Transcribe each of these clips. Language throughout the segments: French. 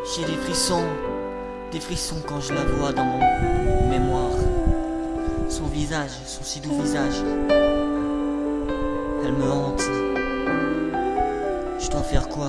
J'ai des frissons quand je la vois dans mon mémoire. Son visage, son si doux visage, elle me hante. Je dois faire quoi?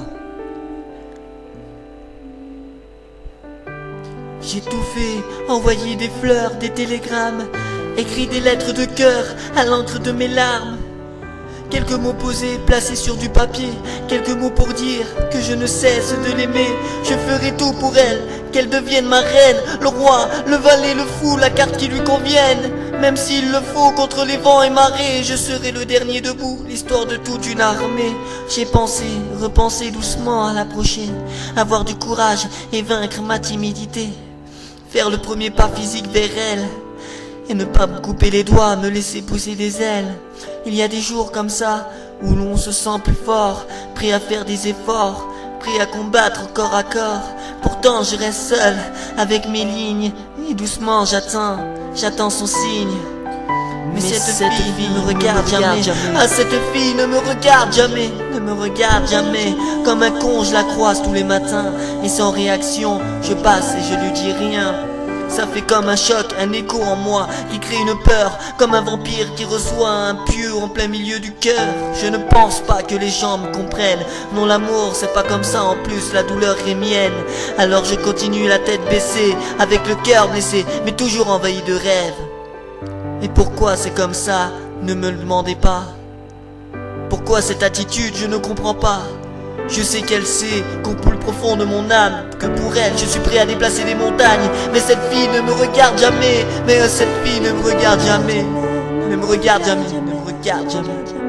J'ai tout fait, envoyé des fleurs, des télégrammes, écrit des lettres de cœur à l'encre de mes larmes. Quelques mots posés, placés sur du papier, quelques mots pour dire que je ne cesse de l'aimer. Je ferai tout pour elle, qu'elle devienne ma reine, le roi, le valet, le fou, la carte qui lui convienne. Même s'il le faut, contre les vents et marées, je serai le dernier debout, l'histoire de toute une armée. J'ai pensé, repensé doucement à l'approcher, avoir du courage et vaincre ma timidité, faire le premier pas physique vers elle, et ne pas me couper les doigts, me laisser pousser des ailes. Il y a des jours comme ça, où l'on se sent plus fort, prêt à faire des efforts, prêt à combattre corps à corps. Pourtant je reste seul, avec mes lignes, et doucement j'attends son signe. Mais cette fille ne me regarde jamais. Ah, cette fille ne me regarde jamais, ne me regarde jamais. Comme un con je la croise tous les matins, et sans réaction je passe et je lui dis rien. Ça fait comme un choc, un écho en moi qui crée une peur, comme un vampire qui reçoit un pieu en plein milieu du cœur. Je ne pense pas que les gens me comprennent. Non, l'amour c'est pas comme ça, en plus la douleur est mienne. Alors je continue la tête baissée, avec le cœur blessé, mais toujours envahi de rêves. Et pourquoi c'est comme ça? Ne me le demandez pas. Pourquoi cette attitude? Je ne comprends pas. Je sais qu'elle sait qu'au plus profond de mon âme, que pour elle je suis prêt à déplacer des montagnes. Mais cette fille ne me regarde jamais. Mais cette fille ne me regarde jamais. Ne me regarde jamais, ne me regarde jamais.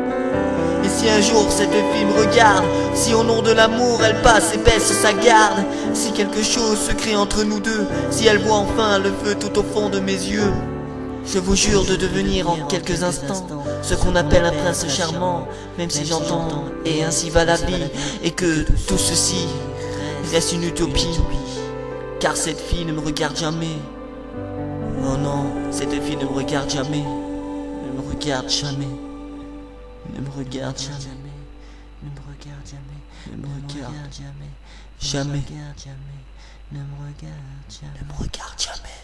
Et si un jour cette fille me regarde, si au nom de l'amour elle passe et baisse sa garde, si quelque chose se crée entre nous deux, si elle voit enfin le feu tout au fond de mes yeux, je vous jure de devenir en quelques instants ce qu'on appelle un prince charmant, même si j'entends et ainsi va la vie, et que tout ceci reste une utopie, car cette fille ne me regarde jamais. Oh non, cette fille ne me regarde jamais, ne me regarde jamais, ne me regarde jamais, ne me regarde jamais, ne me regarde jamais, jamais, ne me regarde jamais, ne me regarde jamais.